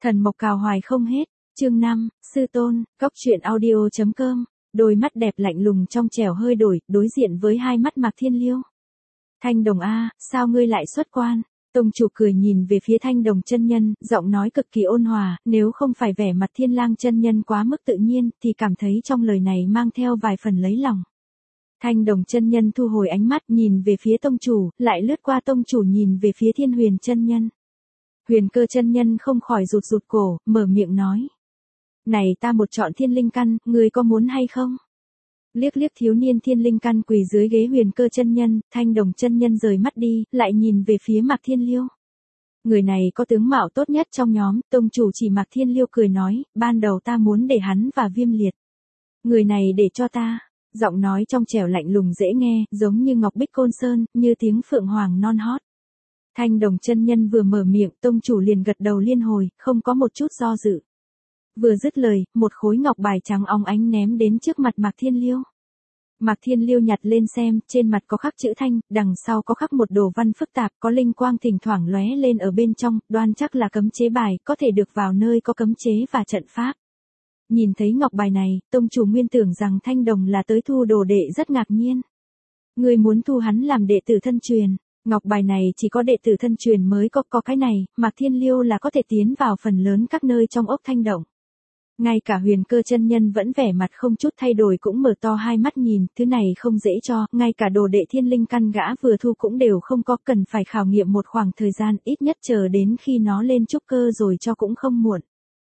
Thần mộc cào hoài không hết, chương 5, sư tôn, cóc truyện audio.com, đôi mắt đẹp lạnh lùng trong trẻo hơi đổi, đối diện với hai mắt Mạc Thiên Liêu. Thanh Đồng a, sao ngươi lại xuất quan? Tông chủ cười nhìn về phía Thanh Đồng chân nhân, giọng nói cực kỳ ôn hòa, nếu không phải vẻ mặt Thiên Lang chân nhân quá mức tự nhiên, thì cảm thấy trong lời này mang theo vài phần lấy lòng. Thanh Đồng chân nhân thu hồi ánh mắt nhìn về phía tông chủ, lại lướt qua tông chủ nhìn về phía Thiên Huyền chân nhân. Huyền Cơ chân nhân không khỏi rụt rụt cổ, mở miệng nói. Này ta một chọn thiên linh căn, ngươi có muốn hay không? Liếc liếc thiếu niên thiên linh căn quỳ dưới ghế Huyền Cơ chân nhân, Thanh Đồng chân nhân rời mắt đi, lại nhìn về phía Mạc Thiên Liêu. Người này có tướng mạo tốt nhất trong nhóm, tông chủ chỉ Mạc Thiên Liêu cười nói, ban đầu ta muốn để hắn và Viêm Liệt. Người này để cho ta. Giọng nói trong trẻo lạnh lùng dễ nghe, giống như ngọc bích côn sơn, như tiếng phượng hoàng non hót. Thanh Đồng chân nhân vừa mở miệng, tông chủ liền gật đầu liên hồi, không có một chút do dự. Vừa dứt lời, một khối ngọc bài trắng óng ánh ném đến trước mặt Mạc Thiên Liêu. Mạc Thiên Liêu nhặt lên xem, trên mặt có khắc chữ Thanh, đằng sau có khắc một đồ văn phức tạp, có linh quang thỉnh thoảng lóe lên ở bên trong, đoan chắc là cấm chế bài, có thể được vào nơi có cấm chế và trận pháp. Nhìn thấy ngọc bài này, tông chủ nguyên tưởng rằng Thanh Đồng là tới thu đồ đệ rất ngạc nhiên. Người muốn thu hắn làm đệ tử thân truyền, ngọc bài này chỉ có đệ tử thân truyền mới có cái này, Mạc Thiên Liêu là có thể tiến vào phần lớn các nơi trong ốc Thanh Động. Ngay cả Huyền Cơ chân nhân vẫn vẻ mặt không chút thay đổi cũng mở to hai mắt nhìn, thứ này không dễ cho, ngay cả đồ đệ thiên linh căn gã vừa thu cũng đều không có, cần phải khảo nghiệm một khoảng thời gian, ít nhất chờ đến khi nó lên trúc cơ rồi cho cũng không muộn.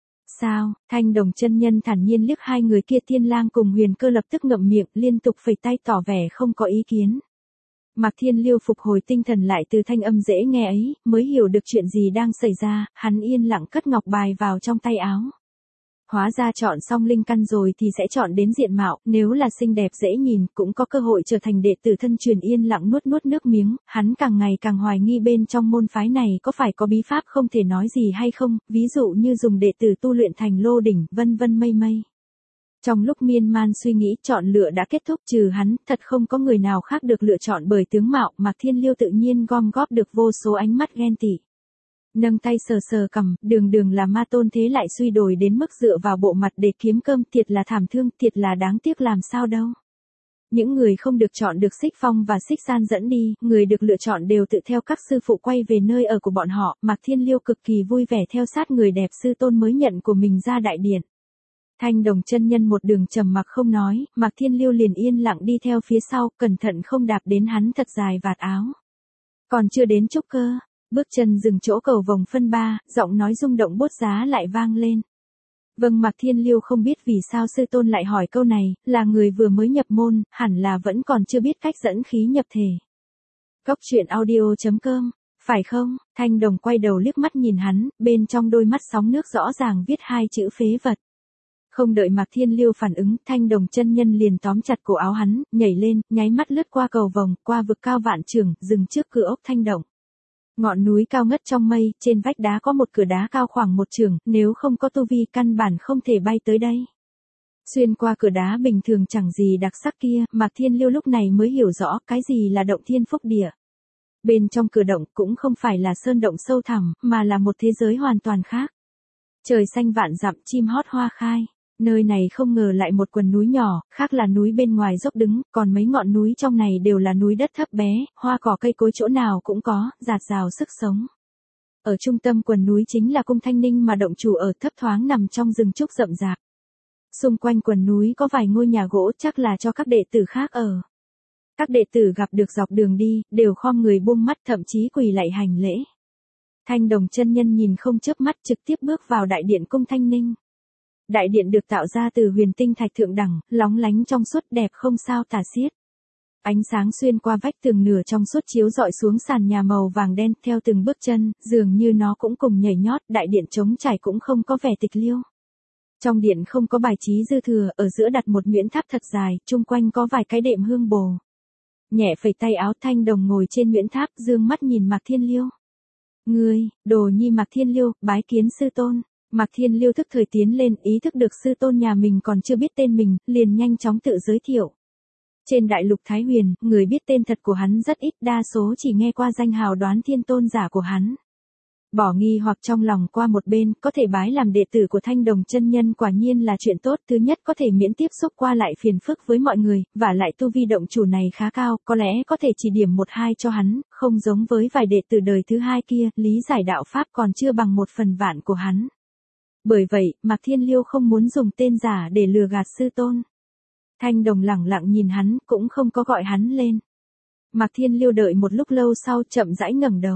Sao? Thanh Đồng chân nhân thản nhiên liếc hai người kia, Thiên Lang cùng Huyền Cơ lập tức ngậm miệng, liên tục phẩy tay tỏ vẻ không có ý kiến. Mạc Thiên Liêu phục hồi tinh thần lại từ thanh âm dễ nghe ấy, mới hiểu được chuyện gì đang xảy ra, hắn yên lặng cất ngọc bài vào trong tay áo. Hóa ra chọn xong linh căn rồi thì sẽ chọn đến diện mạo, nếu là xinh đẹp dễ nhìn, cũng có cơ hội trở thành đệ tử thân truyền. Yên lặng nuốt nuốt nước miếng, hắn càng ngày càng hoài nghi bên trong môn phái này có phải có bí pháp không thể nói gì hay không, ví dụ như dùng đệ tử tu luyện thành lô đỉnh, vân vân mây mây. Trong lúc miên man suy nghĩ, chọn lựa đã kết thúc, trừ hắn, thật không có người nào khác được lựa chọn bởi tướng mạo. Mạc Thiên Liêu tự nhiên gom góp được vô số ánh mắt ghen tị. Nâng tay sờ sờ cằm, đường là ma tôn thế lại suy đồi đến mức dựa vào bộ mặt để kiếm cơm, thiệt là thảm thương, thiệt là đáng tiếc, làm sao đâu. Những người không được chọn được Xích Phong và Xích San dẫn đi, người được lựa chọn đều tự theo các sư phụ quay về nơi ở của bọn họ. Mạc Thiên Liêu cực kỳ vui vẻ theo sát người đẹp sư tôn mới nhận của mình ra đại điện. Thanh Đồng chân nhân một đường trầm mặc không nói, Mạc Thiên Liêu liền yên lặng đi theo phía sau, cẩn thận không đạp đến hắn thật dài vạt áo. Còn chưa đến trúc cơ. Bước chân dừng chỗ cầu vòng phân 3, giọng nói rung động bốt giá lại vang lên. Vâng, Mạc Thiên Liêu không biết vì sao sư tôn lại hỏi câu này, là người vừa mới nhập môn, hẳn là vẫn còn chưa biết cách dẫn khí nhập thể. Cóc truyện audio.com, phải không? Thanh Đồng quay đầu liếc mắt nhìn hắn, bên trong đôi mắt sóng nước rõ ràng viết hai chữ phế vật. Không đợi Mạc Thiên Liêu phản ứng, Thanh Đồng chân nhân liền tóm chặt cổ áo hắn, nhảy lên, nháy mắt lướt qua cầu vòng, qua vực cao vạn trượng, dừng trước cửa ốc Thanh Động. Ngọn núi cao ngất trong mây, trên vách đá có một cửa đá cao khoảng 1 trượng, nếu không có tu vi căn bản không thể bay tới đây. Xuyên qua cửa đá bình thường chẳng gì đặc sắc kia, Mạc Thiên Liêu lúc này mới hiểu rõ cái gì là động thiên phúc địa. Bên trong cửa động cũng không phải là sơn động sâu thẳm, mà là một thế giới hoàn toàn khác. Trời xanh vạn dặm, chim hót hoa khai. Nơi này không ngờ lại một quần núi nhỏ, khác là núi bên ngoài dốc đứng, còn mấy ngọn núi trong này đều là núi đất thấp bé, hoa cỏ cây cối chỗ nào cũng có, rạt rào sức sống. Ở trung tâm quần núi chính là cung Thanh Ninh mà động chủ ở, thấp thoáng nằm trong rừng trúc rậm rạp. Xung quanh quần núi có vài ngôi nhà gỗ, chắc là cho các đệ tử khác ở. Các đệ tử gặp được dọc đường đi, đều khom người buông mắt, thậm chí quỳ lạy hành lễ. Thanh Đồng chân nhân nhìn không chớp mắt, trực tiếp bước vào đại điện cung Thanh Ninh. Đại điện được tạo ra từ huyền tinh thạch thượng đẳng, lóng lánh trong suốt, đẹp không sao tả xiết. Ánh sáng xuyên qua vách tường nửa trong suốt chiếu rọi xuống sàn nhà màu vàng đen, theo từng bước chân, dường như nó cũng cùng nhảy nhót. Đại điện trống trải cũng không có vẻ tịch liêu. Trong điện không có bài trí dư thừa, ở giữa đặt một nhuyễn tháp thật dài, chung quanh có vài cái đệm hương bồ. Nhẹ phẩy tay áo, Thanh Đồng ngồi trên nhuyễn tháp, dương mắt nhìn Mạc Thiên Liêu. Ngươi, đồ nhi Mạc Thiên Liêu, bái kiến sư tôn. Mạc Thiên Liêu thức thời tiến lên, ý thức được sư tôn nhà mình còn chưa biết tên mình, liền nhanh chóng tự giới thiệu. Trên đại lục Thái Huyền, người biết tên thật của hắn rất ít, đa số chỉ nghe qua danh hào Đoán Thiên tôn giả của hắn. Bỏ nghi hoặc trong lòng qua một bên, có thể bái làm đệ tử của Thanh Đồng chân nhân quả nhiên là chuyện tốt, thứ nhất có thể miễn tiếp xúc qua lại phiền phức với mọi người, và lại tu vi động chủ này khá cao, có lẽ có thể chỉ điểm một hai cho hắn, không giống với vài đệ tử đời thứ hai kia, lý giải đạo pháp còn chưa bằng 1/1000 của hắn. Bởi vậy, Mạc Thiên Liêu không muốn dùng tên giả để lừa gạt sư tôn. Thanh Đồng lẳng lặng nhìn hắn, cũng không có gọi hắn lên. Mạc Thiên Liêu đợi một lúc lâu sau chậm rãi ngẩng đầu.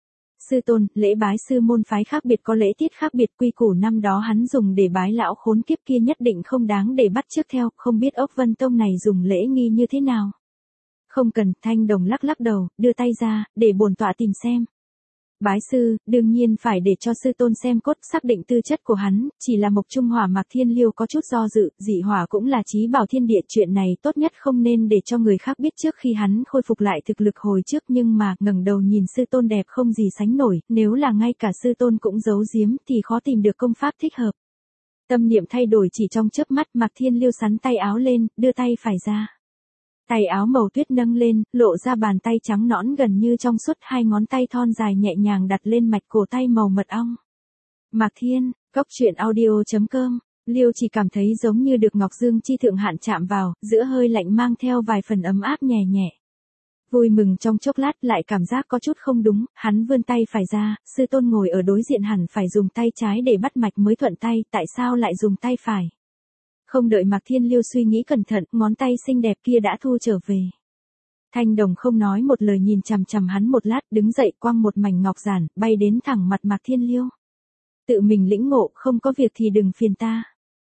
Sư tôn, lễ bái sư môn phái khác biệt có lễ tiết khác biệt, quy củ năm đó hắn dùng để bái lão khốn kiếp kia nhất định không đáng để bắt chước theo, không biết Ốc Vân Tông này dùng lễ nghi như thế nào. Không cần, Thanh Đồng lắc lắc đầu, đưa tay ra, để bổn tọa tìm xem. Bái sư, đương nhiên phải để cho sư tôn xem cốt, xác định tư chất của hắn, chỉ là Mộc Trung Hỏa Mạc Thiên Liêu có chút do dự, dị hỏa cũng là chí bảo thiên địa, chuyện này tốt nhất không nên để cho người khác biết trước khi hắn khôi phục lại thực lực hồi trước, nhưng mà, ngẩng đầu nhìn sư tôn đẹp không gì sánh nổi, nếu là ngay cả sư tôn cũng giấu giếm thì khó tìm được công pháp thích hợp. Tâm niệm thay đổi chỉ trong chớp mắt, Mạc Thiên Liêu sắn tay áo lên, đưa tay phải ra. Tay áo màu tuyết nâng lên, lộ ra bàn tay trắng nõn gần như trong suốt, hai ngón tay thon dài nhẹ nhàng đặt lên mạch cổ tay màu mật ong. Mạc Thiên, Cốc Truyện Audio.com, Liêu chỉ cảm thấy giống như được Ngọc Dương chi thượng hạn chạm vào, giữa hơi lạnh mang theo vài phần ấm áp nhẹ nhẹ. Vui mừng trong chốc lát lại cảm giác có chút không đúng, hắn vươn tay phải ra, sư tôn ngồi ở đối diện hẳn phải dùng tay trái để bắt mạch mới thuận tay, tại sao lại dùng tay phải? Không đợi Mạc Thiên Liêu suy nghĩ cẩn thận, ngón tay xinh đẹp kia đã thu trở về. Thanh Đồng không nói một lời nhìn chằm chằm hắn một lát, đứng dậy quăng một mảnh ngọc giản, bay đến thẳng mặt Mạc Thiên Liêu. Tự mình lĩnh ngộ, không có việc thì đừng phiền ta.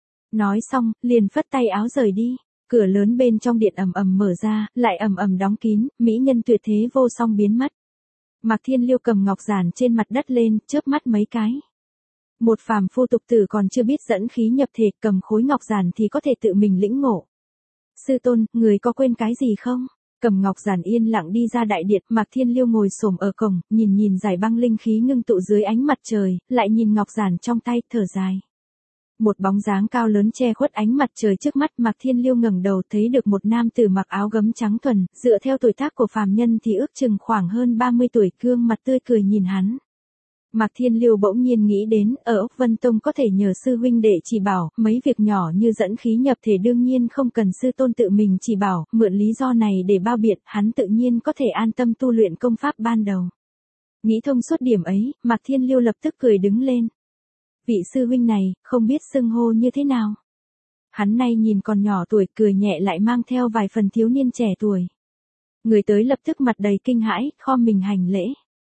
Nói xong, liền phất tay áo rời đi. Cửa lớn bên trong điện ầm ầm mở ra, lại ầm ầm đóng kín, mỹ nhân tuyệt thế vô song biến mất. Mạc Thiên Liêu cầm ngọc giản trên mặt đất lên, chớp mắt mấy cái. Một phàm phu tục tử còn chưa biết dẫn khí nhập thể, cầm khối ngọc giản thì có thể tự mình lĩnh ngộ. Sư tôn, người có quên cái gì không? Cầm ngọc giản yên lặng đi ra đại điện, Mạc Thiên Liêu ngồi xổm ở cổng, nhìn giải băng linh khí ngưng tụ dưới ánh mặt trời, lại nhìn ngọc giản trong tay, thở dài. Một bóng dáng cao lớn che khuất ánh mặt trời trước mắt, Mạc Thiên Liêu ngẩng đầu thấy được một nam tử mặc áo gấm trắng thuần, dựa theo tuổi tác của phàm nhân thì ước chừng khoảng hơn 30 tuổi, gương mặt tươi cười nhìn hắn. Mạc Thiên Liêu bỗng nhiên nghĩ đến, ở Ốc Vân Tông có thể nhờ sư huynh đệ chỉ bảo, mấy việc nhỏ như dẫn khí nhập thể đương nhiên không cần sư tôn tự mình chỉ bảo, mượn lý do này để bao biện, hắn tự nhiên có thể an tâm tu luyện công pháp ban đầu. Nghĩ thông suốt điểm ấy, Mạc Thiên Liêu lập tức cười đứng lên. Vị sư huynh này, không biết xưng hô như thế nào. Hắn nay nhìn còn nhỏ tuổi, cười nhẹ lại mang theo vài phần thiếu niên trẻ tuổi. Người tới lập tức mặt đầy kinh hãi, khom mình hành lễ.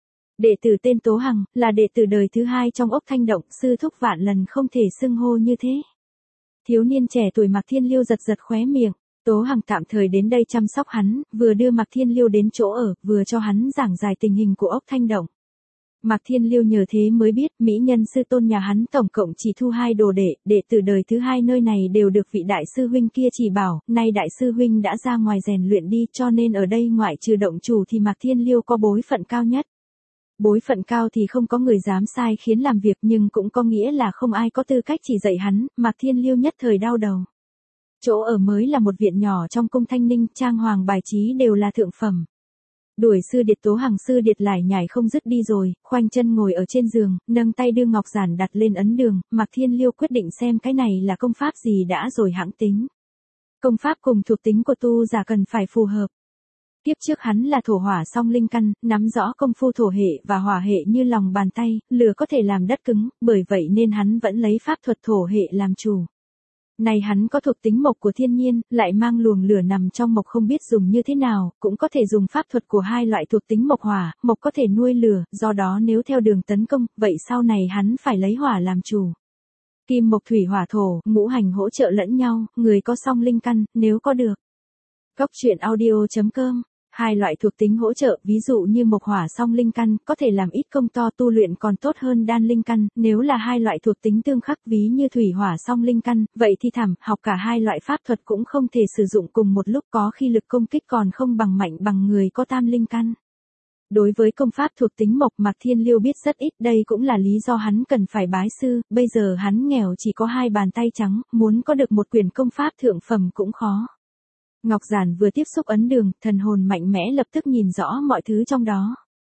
Đệ tử tên Tố Hằng, là đệ tử đời thứ hai trong Ốc Thanh Động, sư thúc vạn lần không thể xưng hô như thế. Thiếu niên trẻ tuổi Mạc Thiên Liêu giật giật khóe miệng, Tố Hằng tạm thời đến đây chăm sóc hắn, vừa đưa Mạc Thiên Liêu đến chỗ ở, vừa cho hắn giảng giải tình hình của Ốc Thanh Động. Mạc Thiên Liêu nhờ thế mới biết, mỹ nhân sư tôn nhà hắn tổng cộng chỉ thu 2 đồ đệ tử đời thứ hai nơi này đều được vị đại sư huynh kia chỉ bảo, nay đại sư huynh đã ra ngoài rèn luyện đi, cho nên ở đây ngoại trừ động chủ thì Mạc Thiên Liêu có bối phận cao nhất. Bối phận cao thì không có người dám sai khiến làm việc, nhưng cũng có nghĩa là không ai có tư cách chỉ dạy hắn, Mạc Thiên Liêu nhất thời đau đầu. Chỗ ở mới là một viện nhỏ trong cung Thanh Ninh, trang hoàng bài trí đều là thượng phẩm. Đuổi sư điệt Tố Hằng sư điệt lải nhải không dứt đi rồi, khoanh chân ngồi ở trên giường, nâng tay đưa ngọc giản đặt lên ấn đường, Mạc Thiên Liêu quyết định xem cái này là công pháp gì đã rồi hãng tính. Công pháp cùng thuộc tính của tu giả cần phải phù hợp. Kiếp trước hắn là thổ hỏa song linh căn, nắm rõ công phu thổ hệ và hỏa hệ như lòng bàn tay, lửa có thể làm đất cứng, bởi vậy nên hắn vẫn lấy pháp thuật thổ hệ làm chủ. Này hắn có thuộc tính mộc của thiên nhiên, lại mang luồng lửa nằm trong mộc không biết dùng như thế nào, cũng có thể dùng pháp thuật của hai loại thuộc tính mộc hỏa, mộc có thể nuôi lửa, do đó nếu theo đường tấn công, vậy sau này hắn phải lấy hỏa làm chủ. Kim mộc thủy hỏa thổ, ngũ hành hỗ trợ lẫn nhau, người có song linh căn, nếu có được. Cốc Truyện Audio.com. Hai loại thuộc tính hỗ trợ, ví dụ như mộc hỏa song linh căn, có thể làm ít công to tu luyện còn tốt hơn đan linh căn, nếu là hai loại thuộc tính tương khắc ví như thủy hỏa song linh căn, vậy thì thảm, học cả hai loại pháp thuật cũng không thể sử dụng cùng một lúc, có khi lực công kích còn không bằng mạnh bằng người có tam linh căn. Đối với công pháp thuộc tính mộc, Mạc Thiên Liêu biết rất ít, đây cũng là lý do hắn cần phải bái sư, bây giờ hắn nghèo chỉ có 2 bàn tay trắng, muốn có được một quyển công pháp thượng phẩm cũng khó. Ngọc giản vừa tiếp xúc ấn đường, thần hồn mạnh mẽ lập tức nhìn rõ mọi thứ trong đó.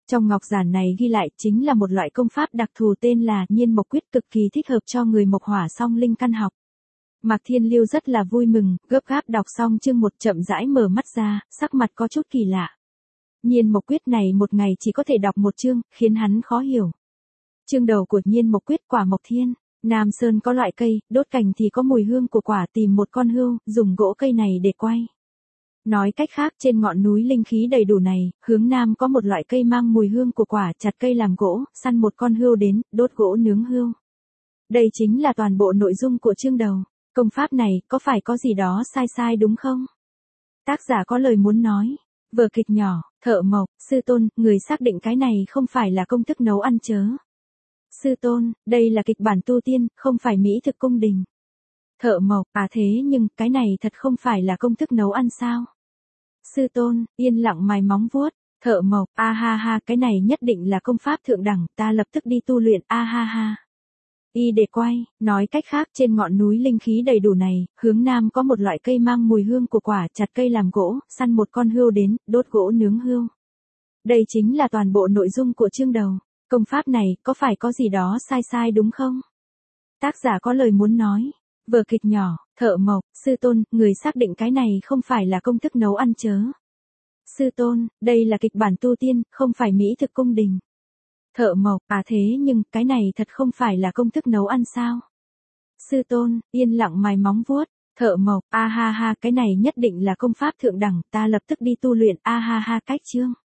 Trong ngọc giản này ghi lại chính là một loại công pháp đặc thù tên là Nhiên Mộc Quyết, cực kỳ thích hợp cho người mộc hỏa song linh căn học. Mạc Thiên Lưu rất là vui mừng, gấp gáp đọc xong chương 1 chậm rãi mở mắt ra, sắc mặt có chút kỳ lạ. Nhiên Mộc Quyết này một ngày chỉ có thể đọc một chương, khiến hắn khó hiểu. Chương đầu của Nhiên Mộc Quyết: quả mộc thiên. Nam Sơn có loại cây, đốt cành thì có mùi hương của quả, tìm một con hươu, dùng gỗ cây này để quay. Nói cách khác, trên ngọn núi linh khí đầy đủ này, hướng nam có một loại cây mang mùi hương của quả, chặt cây làm gỗ, săn một con hươu đến, đốt gỗ nướng hươu. Đây chính là toàn bộ nội dung của chương đầu. Công pháp này, có phải có gì đó sai sai đúng không? Tác giả có lời muốn nói. Vở kịch nhỏ, Thợ Mộc, sư tôn, người xác định cái này không phải là công thức nấu ăn chớ. Sư tôn, đây là kịch bản tu tiên, không phải mỹ thực cung đình. Thợ Mộc, à thế nhưng, cái này thật không phải là công thức nấu ăn sao? Sư tôn, yên lặng mài móng vuốt. Thợ Mộc, a ha ha, cái này nhất định là công pháp thượng đẳng, ta lập tức đi tu luyện, a ha ha. Y để quay, nói cách khác, trên ngọn núi linh khí đầy đủ này, hướng nam có một loại cây mang mùi hương của quả, chặt cây làm gỗ, săn một con hươu đến, đốt gỗ nướng hươu. Đây chính là toàn bộ nội dung của chương đầu. Công pháp này, có phải có gì đó sai sai đúng không? Tác giả có lời muốn nói. Vở kịch nhỏ, Thợ Mộc, sư tôn, người xác định cái này không phải là công thức nấu ăn chớ. Sư tôn, đây là kịch bản tu tiên, không phải mỹ thực cung đình. Thợ Mộc, à thế nhưng, cái này thật không phải là công thức nấu ăn sao? Sư tôn, yên lặng mài móng vuốt. Thợ Mộc, a ha ha, cái này nhất định là công pháp thượng đẳng, ta lập tức đi tu luyện, a ha ha. Cách chương.